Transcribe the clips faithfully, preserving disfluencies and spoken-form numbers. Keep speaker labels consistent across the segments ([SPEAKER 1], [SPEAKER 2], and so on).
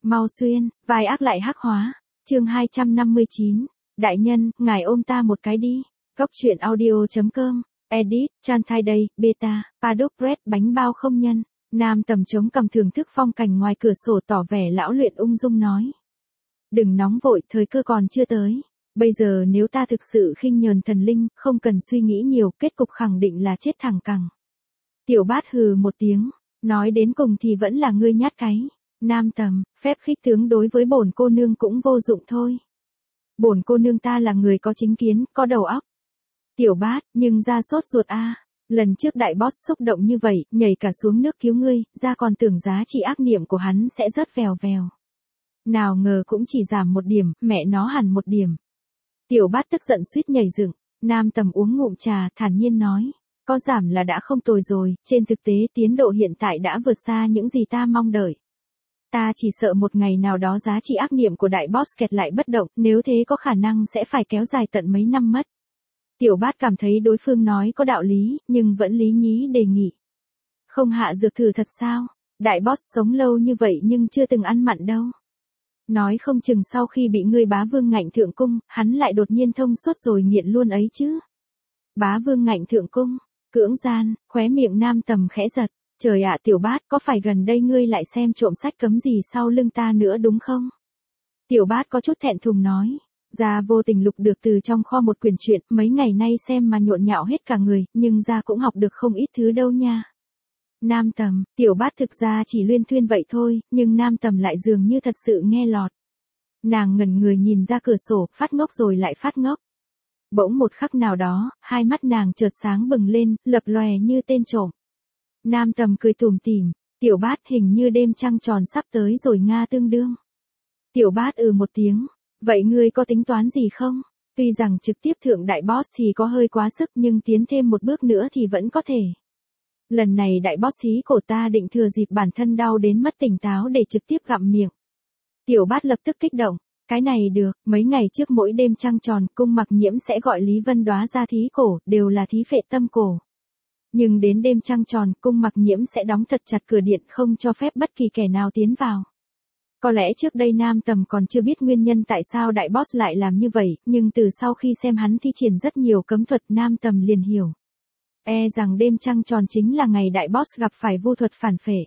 [SPEAKER 1] Mau xuyên, vai ác lại hắc hóa. Chương hai trăm năm mươi chín. Đại nhân, ngài ôm ta một cái đi. Góc truyện audio.com. Edit, Chan Thai Day, Beta, Paddock Bread bánh bao không nhân. Nam Tầm chống cằm thưởng thức phong cảnh ngoài cửa sổ tỏ vẻ lão luyện ung dung nói. Đừng nóng vội, thời cơ còn chưa tới. Bây giờ nếu ta thực sự khinh nhờn thần linh, không cần suy nghĩ nhiều, kết cục khẳng định là chết thẳng cẳng. Tiểu Bát hừ một tiếng, nói đến cùng thì vẫn là ngươi nhát cái. Nam Tầm, phép khích tướng đối với bổn cô nương cũng vô dụng thôi. Bổn cô nương ta là người có chính kiến, có đầu óc. Tiểu Bát, nhưng ra sốt ruột a. Lần trước đại boss xúc động như vậy, nhảy cả xuống nước cứu ngươi, ra còn tưởng giá trị ác niệm của hắn sẽ rớt vèo vèo. Nào ngờ cũng chỉ giảm một điểm, mẹ nó hẳn một điểm. Tiểu Bát tức giận suýt nhảy dựng. Nam Tầm uống ngụm trà, thản nhiên nói. Có giảm là đã không tồi rồi, trên thực tế tiến độ hiện tại đã vượt xa những gì ta mong đợi. Ta chỉ sợ một ngày nào đó giá trị ác niệm của đại boss kẹt lại bất động, nếu thế có khả năng sẽ phải kéo dài tận mấy năm mất. Tiểu Bát cảm thấy đối phương nói có đạo lý, nhưng vẫn lý nhí đề nghị. Không hạ dược thử thật sao? Đại boss sống lâu như vậy nhưng chưa từng ăn mặn đâu. Nói không chừng sau khi bị ngươi bá vương ngạnh thượng cung, hắn lại đột nhiên thông suốt rồi nghiện luôn ấy chứ. Bá vương ngạnh thượng cung, cưỡng gian, khóe miệng Nam Tầm khẽ giật. Trời ạ Tiểu Bát, có phải gần đây ngươi lại xem trộm sách cấm gì sau lưng ta nữa đúng không? Tiểu Bát có chút thẹn thùng nói. Gia vô tình lục được từ trong kho một quyển truyện, mấy ngày nay xem mà nhộn nhạo hết cả người, nhưng Gia cũng học được không ít thứ đâu nha. Nam Tầm, Tiểu Bát thực ra chỉ luyên thuyên vậy thôi, nhưng Nam Tầm lại dường như thật sự nghe lọt. Nàng ngẩn người nhìn ra cửa sổ, phát ngốc rồi lại phát ngốc. Bỗng một khắc nào đó, hai mắt nàng chợt sáng bừng lên, lập lòe như tên trộm. Nam Tầm cười tủm tỉm, Tiểu Bát hình như đêm trăng tròn sắp tới rồi Nga tương đương. Tiểu Bát ừ một tiếng, vậy ngươi có tính toán gì không? Tuy rằng trực tiếp thượng đại boss thì có hơi quá sức nhưng tiến thêm một bước nữa thì vẫn có thể. Lần này đại boss thí cổ ta định thừa dịp bản thân đau đến mất tỉnh táo để trực tiếp gặm miệng. Tiểu Bát lập tức kích động, cái này được, mấy ngày trước mỗi đêm trăng tròn cung Mặc Nhiễm sẽ gọi Lý Vân Đoá ra thí cổ, đều là thí phệ tâm cổ. Nhưng đến đêm trăng tròn, cung Mặc Nhiễm sẽ đóng thật chặt cửa điện không cho phép bất kỳ kẻ nào tiến vào. Có lẽ trước đây Nam Tầm còn chưa biết nguyên nhân tại sao đại boss lại làm như vậy, nhưng từ sau khi xem hắn thi triển rất nhiều cấm thuật Nam Tầm liền hiểu. E rằng đêm trăng tròn chính là ngày đại boss gặp phải vu thuật phản phệ.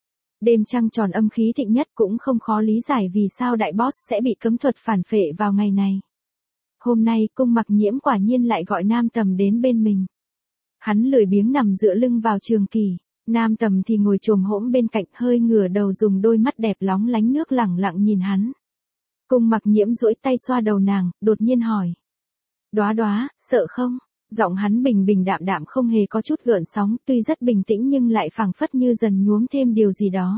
[SPEAKER 1] Đêm trăng tròn âm khí thịnh nhất cũng không khó lý giải vì sao đại boss sẽ bị cấm thuật phản phệ vào ngày này. Hôm nay cung Mặc Nhiễm quả nhiên lại gọi Nam Tầm đến bên mình. Hắn lười biếng nằm dựa lưng vào trường kỳ, Nam Tầm thì ngồi chồm hỗn bên cạnh hơi ngửa đầu dùng đôi mắt đẹp lóng lánh nước lẳng lặng nhìn hắn. Cung Mặc Nhiễm duỗi tay xoa đầu nàng, đột nhiên hỏi. Đoá đoá, sợ không? Giọng hắn bình bình đạm đạm không hề có chút gợn sóng, tuy rất bình tĩnh nhưng lại phảng phất như dần nhuốm thêm điều gì đó.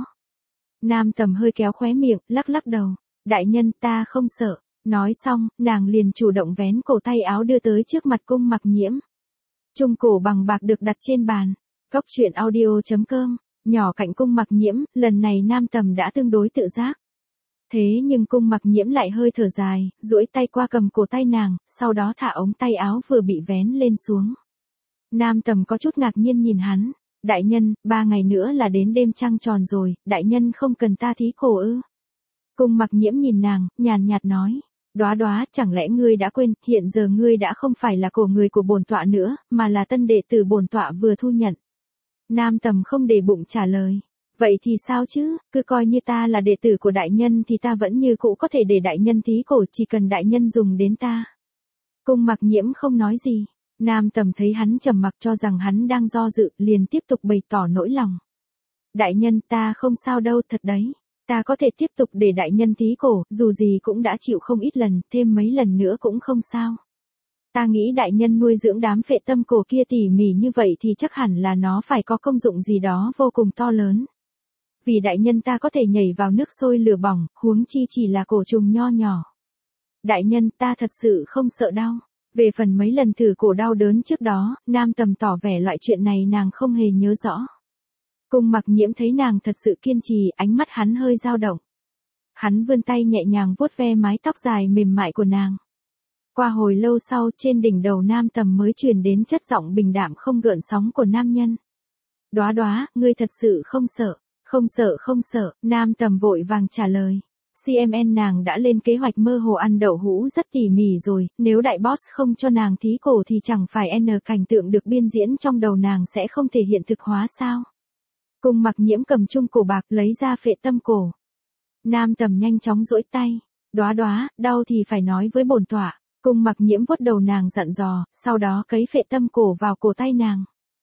[SPEAKER 1] Nam Tầm hơi kéo khóe miệng, lắc lắc đầu. Đại nhân ta không sợ. Nói xong, nàng liền chủ động vén cổ tay áo đưa tới trước mặt cung Mặc Nhiễm. Trung cổ bằng bạc được đặt trên bàn. Góc truyện audio.com. Nhỏ cạnh cung Mặc Nhiễm, lần này Nam Tầm đã tương đối tự giác. Thế nhưng cung Mặc Nhiễm lại hơi thở dài, duỗi tay qua cầm cổ tay nàng, sau đó thả ống tay áo vừa bị vén lên xuống. Nam Tầm có chút ngạc nhiên nhìn hắn. Đại nhân, ba ngày nữa là đến đêm trăng tròn rồi, đại nhân không cần ta thí cổ ư? Cung Mặc Nhiễm nhìn nàng, nhàn nhạt nói. Đoá đoá, chẳng lẽ ngươi đã quên, hiện giờ ngươi đã không phải là cổ người của bổn tọa nữa, mà là tân đệ tử bổn tọa vừa thu nhận. Nam Tầm không để bụng trả lời. Vậy thì sao chứ, cứ coi như ta là đệ tử của đại nhân thì ta vẫn như cũ có thể để đại nhân thí cổ chỉ cần đại nhân dùng đến ta. Cung Mặc Nhiễm không nói gì. Nam Tầm thấy hắn trầm mặc cho rằng hắn đang do dự, liền tiếp tục bày tỏ nỗi lòng. Đại nhân ta không sao đâu thật đấy. Ta có thể tiếp tục để đại nhân thí cổ, dù gì cũng đã chịu không ít lần, thêm mấy lần nữa cũng không sao. Ta nghĩ đại nhân nuôi dưỡng đám phệ tâm cổ kia tỉ mỉ như vậy thì chắc hẳn là nó phải có công dụng gì đó vô cùng to lớn. Vì đại nhân ta có thể nhảy vào nước sôi lửa bỏng, huống chi chỉ là cổ trùng nho nhỏ. Đại nhân ta thật sự không sợ đau. Về phần mấy lần thử cổ đau đớn trước đó, Nam Tầm tỏ vẻ loại chuyện này nàng không hề nhớ rõ. Cung Mặc Nhiễm thấy nàng thật sự kiên trì, ánh mắt hắn hơi dao động. Hắn vươn tay nhẹ nhàng vuốt ve mái tóc dài mềm mại của nàng. Qua hồi lâu sau, trên đỉnh đầu Nam Tầm mới truyền đến chất giọng bình đạm không gợn sóng của nam nhân. Đoá đoá, ngươi thật sự không sợ. Không sợ không sợ, Nam Tầm vội vàng trả lời. xê em en nàng đã lên kế hoạch mơ hồ ăn đậu hũ rất tỉ mỉ rồi, nếu đại boss không cho nàng thí cổ thì chẳng phải N cảnh tượng được biên diễn trong đầu nàng sẽ không thể hiện thực hóa sao. Cung Mặc Nhiễm cầm chung cổ bạc lấy ra phệ tâm cổ. Nam Tầm nhanh chóng duỗi tay, "Đóa đóa, đau thì phải nói với bổn tọa." Cung Mặc Nhiễm vuốt đầu nàng dặn dò, sau đó cấy phệ tâm cổ vào cổ tay nàng.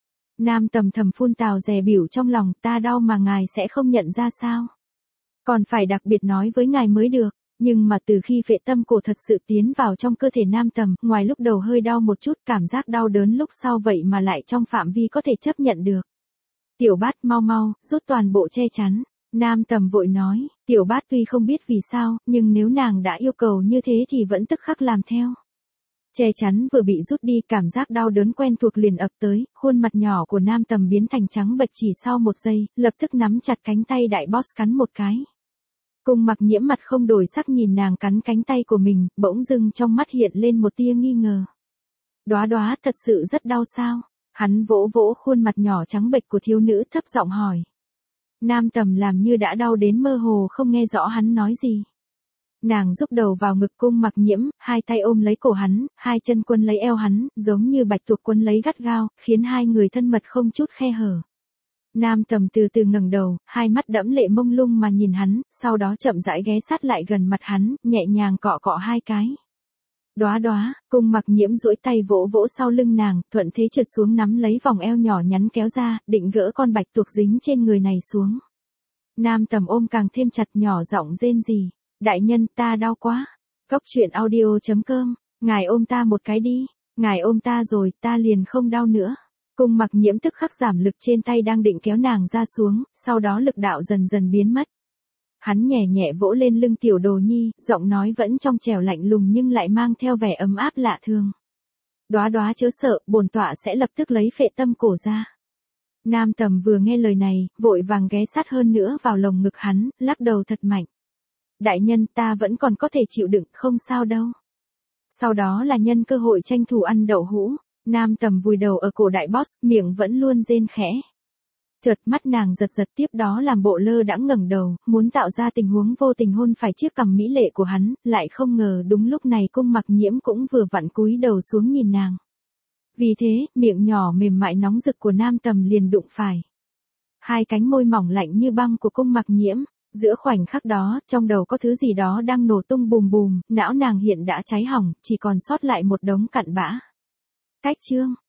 [SPEAKER 1] Nam Tầm thầm phun tào dè bỉu trong lòng, "Ta đau mà ngài sẽ không nhận ra sao? Còn phải đặc biệt nói với ngài mới được." Nhưng mà từ khi phệ tâm cổ thật sự tiến vào trong cơ thể Nam Tầm, ngoài lúc đầu hơi đau một chút, cảm giác đau đớn lúc sau vậy mà lại trong phạm vi có thể chấp nhận được. "Tiểu Bát, mau mau, rút toàn bộ che chắn." Nam Tầm vội nói. Tiểu Bát tuy không biết vì sao, nhưng nếu nàng đã yêu cầu như thế thì vẫn tức khắc làm theo. Che chắn vừa bị rút đi, cảm giác đau đớn quen thuộc liền ập tới, khuôn mặt nhỏ của Nam Tầm biến thành trắng bệch chỉ sau một giây, lập tức nắm chặt cánh tay đại boss cắn một cái. Cung Mặc Nhiễm mặt không đổi sắc nhìn nàng cắn cánh tay của mình, bỗng dưng trong mắt hiện lên một tia nghi ngờ. "Đóa đóa, thật sự rất đau sao?" Hắn vỗ vỗ khuôn mặt nhỏ trắng bệch của thiếu nữ thấp giọng hỏi. Nam Tầm làm như đã đau đến mơ hồ không nghe rõ hắn nói gì. Nàng rúc đầu vào ngực Cung Mặc Nhiễm, hai tay ôm lấy cổ hắn, hai chân quấn lấy eo hắn, giống như bạch tuộc quấn lấy gắt gao, khiến hai người thân mật không chút khe hở. Nam Tầm từ từ ngẩng đầu, hai mắt đẫm lệ mông lung mà nhìn hắn, sau đó chậm rãi ghé sát lại gần mặt hắn, nhẹ nhàng cọ cọ hai cái. "Đóa đóa." Cung Mặc Nhiễm duỗi tay vỗ vỗ sau lưng nàng, thuận thế trượt xuống nắm lấy vòng eo nhỏ nhắn kéo ra, định gỡ con bạch tuộc dính trên người này xuống. Nam Tầm ôm càng thêm chặt, nhỏ giọng rên rỉ. "Đại nhân, ta đau quá." Cốc truyện audio chấm com, "Ngài ôm ta một cái đi. Ngài ôm ta rồi, ta liền không đau nữa." Cung Mặc Nhiễm tức khắc giảm lực trên tay đang định kéo nàng ra xuống, sau đó lực đạo dần dần biến mất. Hắn nhẹ nhẹ vỗ lên lưng tiểu đồ nhi, giọng nói vẫn trong trẻo lạnh lùng nhưng lại mang theo vẻ ấm áp lạ thường. "Đóa đóa chớ sợ, bổn tọa sẽ lập tức lấy phệ tâm cổ ra." Nam Tầm vừa nghe lời này, vội vàng ghé sát hơn nữa vào lồng ngực hắn, lắc đầu thật mạnh. "Đại nhân, ta vẫn còn có thể chịu đựng, không sao đâu." Sau đó là nhân cơ hội tranh thủ ăn đậu hũ, Nam Tầm vùi đầu ở cổ đại boss, miệng vẫn luôn rên khẽ. Chợt mắt nàng giật giật, tiếp đó làm bộ lơ đãng ngẩng đầu, muốn tạo ra tình huống vô tình hôn phải chiếc cằm mỹ lệ của hắn, lại không ngờ đúng lúc này Cung Mặc Nhiễm cũng vừa vặn cúi đầu xuống nhìn nàng. Vì thế, miệng nhỏ mềm mại nóng rực của Nam Tầm liền đụng phải hai cánh môi mỏng lạnh như băng của Cung Mặc Nhiễm. Giữa khoảnh khắc đó, trong đầu có thứ gì đó đang nổ tung bùm bùm, não nàng hiện đã cháy hỏng, chỉ còn sót lại một đống cặn bã. Cách chương